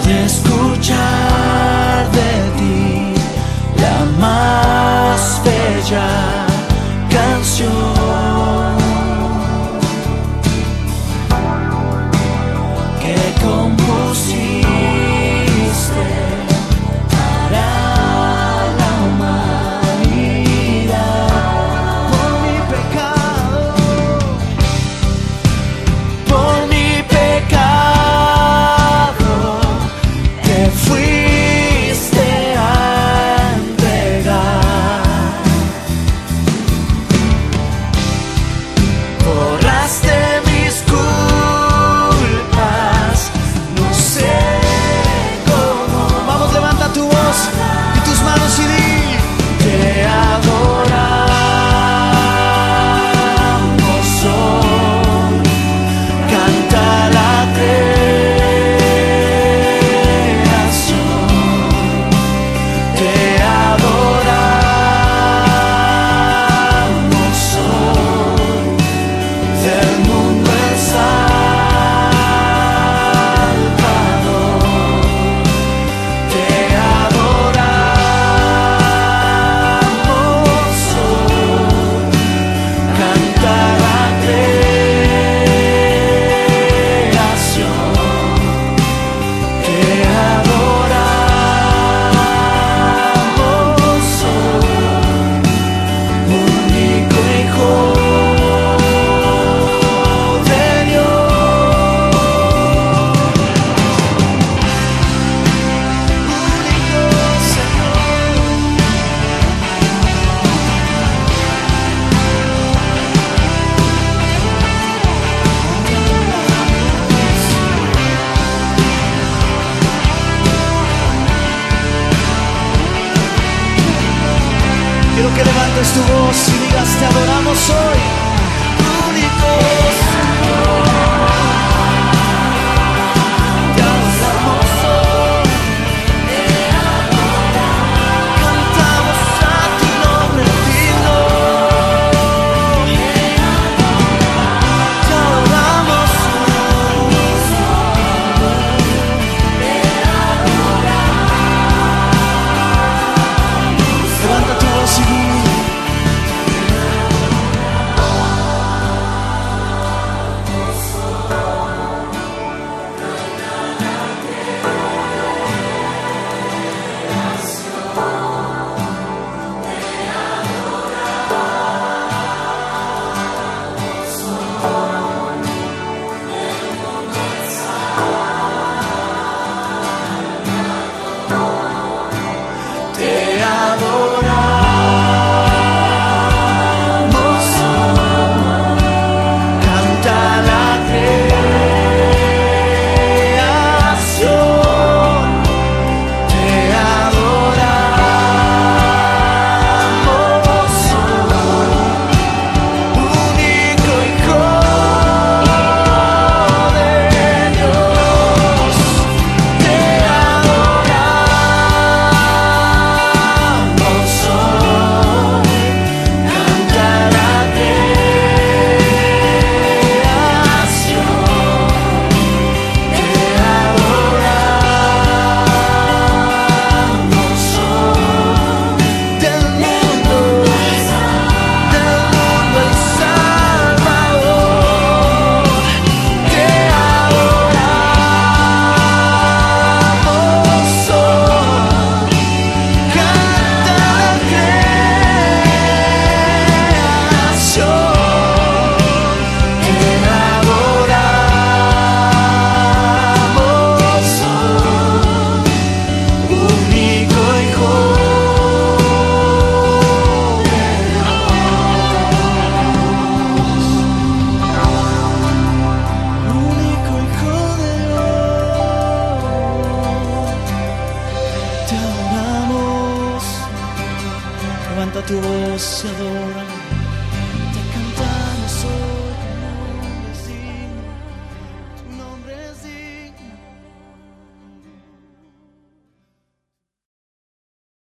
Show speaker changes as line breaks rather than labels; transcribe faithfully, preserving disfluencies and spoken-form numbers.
de escuchar de ti la más bella canción que compusiste para la humanidad. Por mi pecado, por mi pecado, te fuiste a entregar. Borraste mis culpas, no sé cómo. Vamos, levanta tu voz y tus manos y di: te adoramos hoy. Canta la creación, te adoramos hoy. Del mundo el Salvador, te adoramos hoy. Canta la creación, te adoramos hoy. Único Hijo de Dios, único Señor. Quiero que levantes tu voz y digas: te adoramos hoy, único Señor. Te adoramos hoy, cantamos a tu nombre digno. Te adoramos hoy. Levanta tu voz y di: te adoramos hoy. Canta la creación, te adoramos hoy. Único Hijo de Dios, te adoramos hoy. Canta la creación, te adoramos hoy. Del mundo, del mundo el Salvador, te adoramos hoy. Canta la creación, te adoramos hoy. Único Hijo de Dios, único Hijo de Dios, te adoramos. Levanta tu voz y adora.